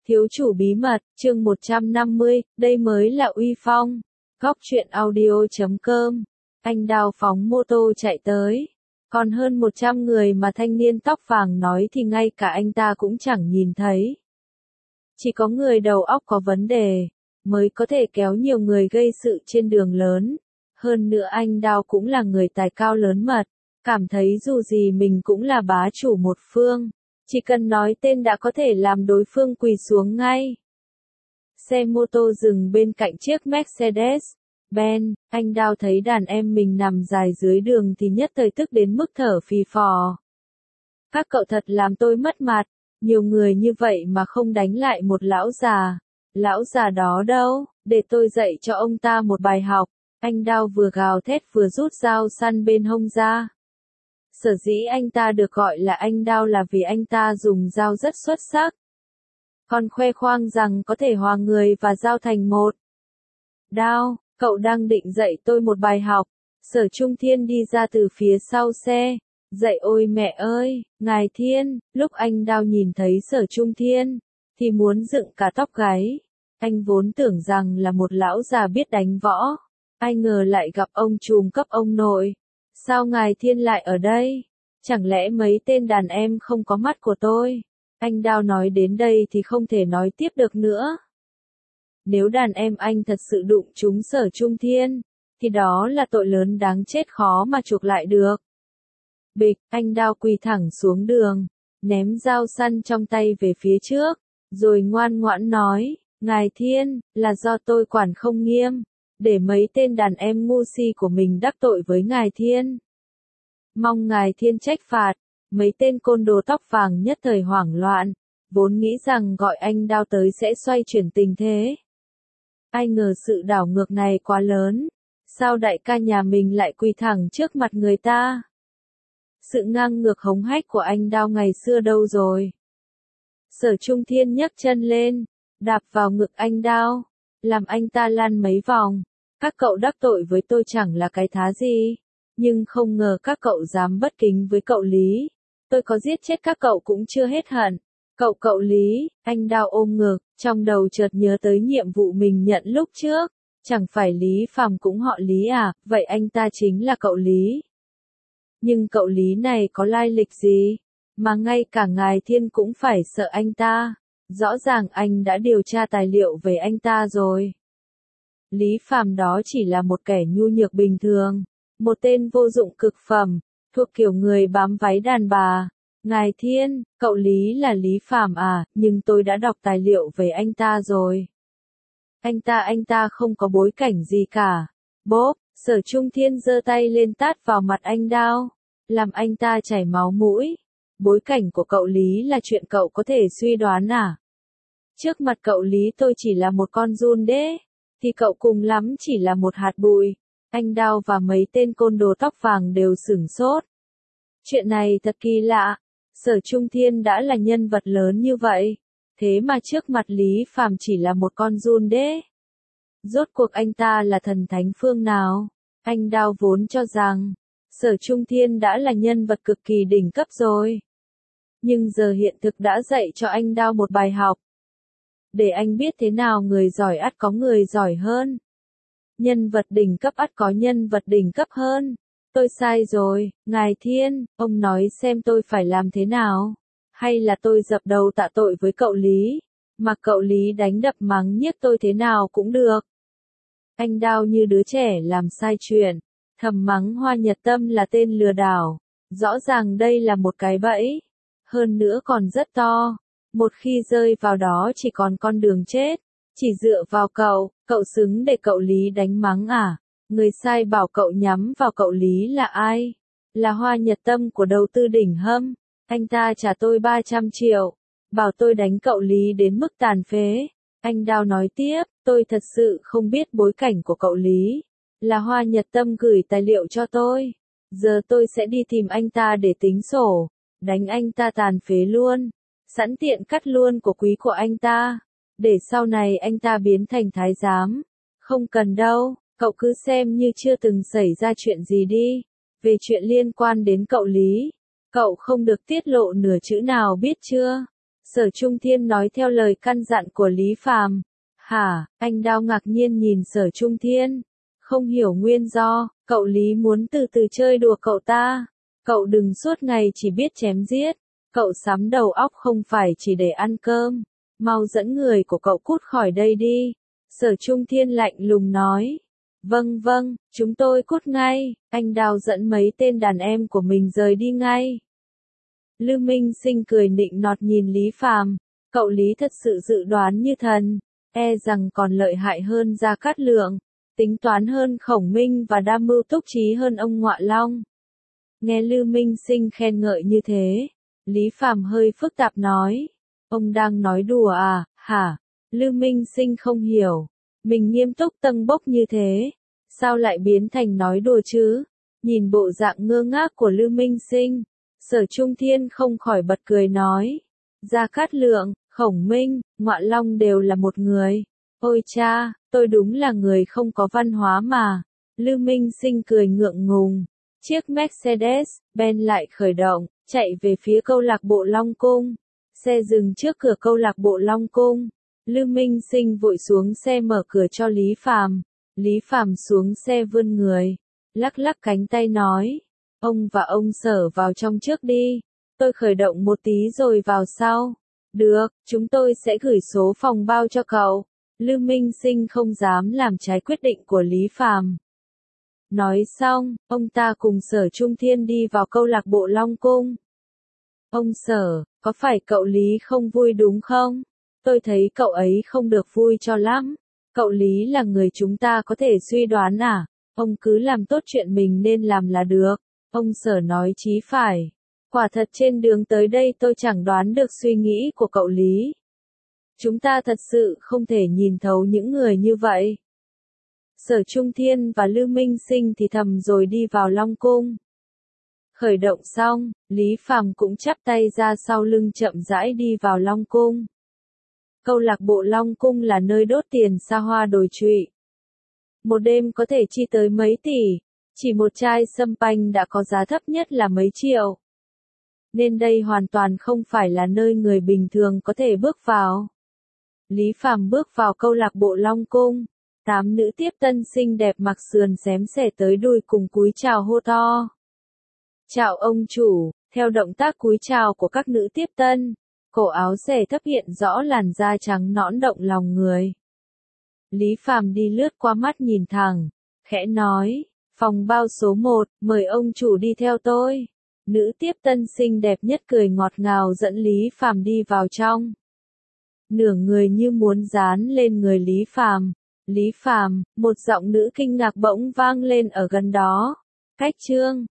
Thiếu chủ bí mật, chương 150, đây mới là uy phong. Góc truyện audio.com. Anh đào phóng mô tô chạy tới. Còn hơn 100 người mà thanh niên tóc vàng nói thì ngay cả anh ta cũng chẳng nhìn thấy. Chỉ có người đầu óc có vấn đề, mới có thể kéo nhiều người gây sự trên đường lớn. Hơn nữa anh đào cũng là người tài cao lớn mật, cảm thấy dù gì mình cũng là bá chủ một phương. Chỉ cần nói tên đã có thể làm đối phương quỳ xuống ngay. Xe mô tô dừng bên cạnh chiếc Mercedes-Benz, anh đào thấy đàn em mình nằm dài dưới đường thì nhất thời tức đến mức thở phì phò. Các cậu thật làm tôi mất mặt, nhiều người như vậy mà không đánh lại một lão già. Lão già đó đâu, để tôi dạy cho ông ta một bài học. Anh đào vừa gào thét vừa rút dao săn bên hông ra. Sở dĩ anh ta được gọi là anh đao là vì anh ta dùng dao rất xuất sắc. Còn khoe khoang rằng có thể hòa người và dao thành một. Đao, cậu đang định dạy tôi một bài học. Sở Trung Thiên đi ra từ phía sau xe. Dạy ôi mẹ ơi, ngài Thiên, lúc anh đao nhìn thấy Sở Trung Thiên, thì muốn dựng cả tóc gáy. Anh vốn tưởng rằng là một lão già biết đánh võ. Ai ngờ lại gặp ông trùm cấp ông nội. Sao ngài Thiên lại ở đây? Chẳng lẽ mấy tên đàn em không có mắt của tôi? Anh đao nói đến đây thì không thể nói tiếp được nữa. Nếu đàn em anh thật sự đụng trúng Sở Trung Thiên, thì đó là tội lớn đáng chết khó mà chuộc lại được. Bịch, anh đao quỳ thẳng xuống đường, ném dao săn trong tay về phía trước, rồi ngoan ngoãn nói, ngài Thiên, là do tôi quản không nghiêm. Để mấy tên đàn em ngu si của mình đắc tội với ngài Thiên. Mong ngài Thiên trách phạt, mấy tên côn đồ tóc vàng nhất thời hoảng loạn, vốn nghĩ rằng gọi anh đao tới sẽ xoay chuyển tình thế. Ai ngờ sự đảo ngược này quá lớn, sao đại ca nhà mình lại quỳ thẳng trước mặt người ta? Sự ngang ngược hống hách của anh đao ngày xưa đâu rồi? Sở Trung Thiên nhấc chân lên, đạp vào ngực anh đao, làm anh ta lăn mấy vòng. Các cậu đắc tội với tôi chẳng là cái thá gì, nhưng không ngờ các cậu dám bất kính với cậu Lý. Tôi có giết chết các cậu cũng chưa hết hận. Cậu Lý, anh đao ôm ngực, trong đầu chợt nhớ tới nhiệm vụ mình nhận lúc trước. Chẳng phải Lý Phàm cũng họ Lý à, vậy anh ta chính là cậu Lý. Nhưng cậu Lý này có lai lịch gì, mà ngay cả ngài Thiên cũng phải sợ anh ta. Rõ ràng anh đã điều tra tài liệu về anh ta rồi. Lý Phàm đó chỉ là một kẻ nhu nhược bình thường, một tên vô dụng cực phẩm, thuộc kiểu người bám váy đàn bà. Ngài Thiên, cậu Lý là Lý Phàm à, nhưng tôi đã đọc tài liệu về anh ta rồi. Anh ta không có bối cảnh gì cả. Bốp, Sở Trung Thiên giơ tay lên tát vào mặt anh đao, làm anh ta chảy máu mũi. Bối cảnh của cậu Lý là chuyện cậu có thể suy đoán à? Trước mặt cậu Lý tôi chỉ là một con giun đế, thì cậu cùng lắm chỉ là một hạt bụi. Anh đao và mấy tên côn đồ tóc vàng đều sửng sốt. Chuyện này thật kỳ lạ, Sở Trung Thiên đã là nhân vật lớn như vậy, thế mà trước mặt Lý Phàm chỉ là một con giun đế. Rốt cuộc anh ta là thần thánh phương nào? Anh đao vốn cho rằng, Sở Trung Thiên đã là nhân vật cực kỳ đỉnh cấp rồi. Nhưng giờ hiện thực đã dạy cho anh đao một bài học. Để anh biết thế nào người giỏi ắt có người giỏi hơn. Nhân vật đỉnh cấp ắt có nhân vật đỉnh cấp hơn. Tôi sai rồi, ngài Thiên, ông nói xem tôi phải làm thế nào? Hay là tôi dập đầu tạ tội với cậu Lý, mà cậu Lý đánh đập mắng nhiếc tôi thế nào cũng được. Anh đao như đứa trẻ làm sai chuyện, thầm mắng Hoa Nhật Tâm là tên lừa đảo. Rõ ràng đây là một cái bẫy, hơn nữa còn rất to. Một khi rơi vào đó chỉ còn con đường chết. Chỉ dựa vào cậu xứng để cậu Lý đánh mắng à? Người sai bảo cậu nhắm vào cậu Lý là ai? Là Hoa Nhật Tâm của đầu tư đỉnh hâm. Anh ta trả tôi 300 triệu. Bảo tôi đánh cậu Lý đến mức tàn phế. Anh đao nói tiếp, tôi thật sự không biết bối cảnh của cậu Lý. Là Hoa Nhật Tâm gửi tài liệu cho tôi. Giờ tôi sẽ đi tìm anh ta để tính sổ. Đánh anh ta tàn phế luôn. Sẵn tiện cắt luôn của quý của anh ta. Để sau này anh ta biến thành thái giám. Không cần đâu, cậu cứ xem như chưa từng xảy ra chuyện gì đi. Về chuyện liên quan đến cậu Lý, cậu không được tiết lộ nửa chữ nào biết chưa? Sở Trung Thiên nói theo lời căn dặn của Lý Phàm. Hả? Anh Đao ngạc nhiên nhìn Sở Trung Thiên. Không hiểu nguyên do, cậu Lý muốn từ từ chơi đùa cậu ta. Cậu đừng suốt ngày chỉ biết chém giết. Cậu sắm đầu óc không phải chỉ để ăn cơm. Mau dẫn người của cậu cút khỏi đây đi. Sở Trung Thiên lạnh lùng nói. Vâng vâng, chúng tôi cút ngay. Anh Đao dẫn mấy tên đàn em của mình rời đi ngay. Lư Minh Sinh cười nịnh nọt nhìn Lý Phàm. Cậu Lý thật sự dự đoán như thần. E rằng còn lợi hại hơn Gia Cát Lượng. Tính toán hơn Khổng Minh và đa mưu túc trí hơn ông Ngọa Long. Nghe Lư Minh Sinh khen ngợi như thế, Lý Phàm hơi phức tạp nói. Ông đang nói đùa à, hả? Lư Minh Sinh không hiểu. Mình nghiêm túc tâng bốc như thế. Sao lại biến thành nói đùa chứ? Nhìn bộ dạng ngơ ngác của Lư Minh Sinh, Sở Trung Thiên không khỏi bật cười nói. Gia Cát Lượng, Khổng Minh, Ngọa Long đều là một người. Ôi cha, tôi đúng là người không có văn hóa mà. Lư Minh Sinh cười ngượng ngùng. Chiếc Mercedes-Benz lại khởi động, chạy về phía câu lạc bộ Long Cung. Xe dừng trước cửa câu lạc bộ Long Cung. Lư Minh Sinh vội xuống xe mở cửa cho Lý Phàm. Lý Phàm xuống xe vươn người, lắc lắc cánh tay nói. Ông và ông Sở vào trong trước đi. Tôi khởi động một tí rồi vào sau. Được, chúng tôi sẽ gửi số phòng bao cho cậu. Lư Minh Sinh không dám làm trái quyết định của Lý Phàm. Nói xong, ông ta cùng Sở Trung Thiên đi vào câu lạc bộ Long Cung. Ông Sở, có phải cậu Lý không vui đúng không? Tôi thấy cậu ấy không được vui cho lắm. Cậu Lý là người chúng ta có thể suy đoán à? Ông cứ làm tốt chuyện mình nên làm là được. Ông Sở nói chí phải. Quả thật trên đường tới đây tôi chẳng đoán được suy nghĩ của cậu Lý. Chúng ta thật sự không thể nhìn thấu những người như vậy. Sở Trung Thiên và Lư Minh Sinh thì thầm rồi đi vào Long Cung. Khởi động xong, Lý Phàm cũng chắp tay ra sau lưng chậm rãi đi vào Long Cung. Câu lạc bộ Long Cung là nơi đốt tiền xa hoa đồi trụy. Một đêm có thể chi tới mấy tỷ, chỉ một chai sâm panh đã có giá thấp nhất là mấy triệu. Nên đây hoàn toàn không phải là nơi người bình thường có thể bước vào. Lý Phàm bước vào câu lạc bộ Long Cung. 8 nữ tiếp tân xinh đẹp mặc sườn xém xẻ tới đùi cùng cúi chào hô to. Chào ông chủ, theo động tác cúi chào của các nữ tiếp tân, cổ áo xẻ thấp hiện rõ làn da trắng nõn động lòng người. Lý Phàm đi lướt qua mắt nhìn thẳng, khẽ nói, phòng bao số 1, mời ông chủ đi theo tôi. Nữ tiếp tân xinh đẹp nhất cười ngọt ngào dẫn Lý Phàm đi vào trong. Nửa người như muốn dán lên người Lý Phàm. Lý Phàm, một giọng nữ kinh ngạc bỗng vang lên ở gần đó. Cách chương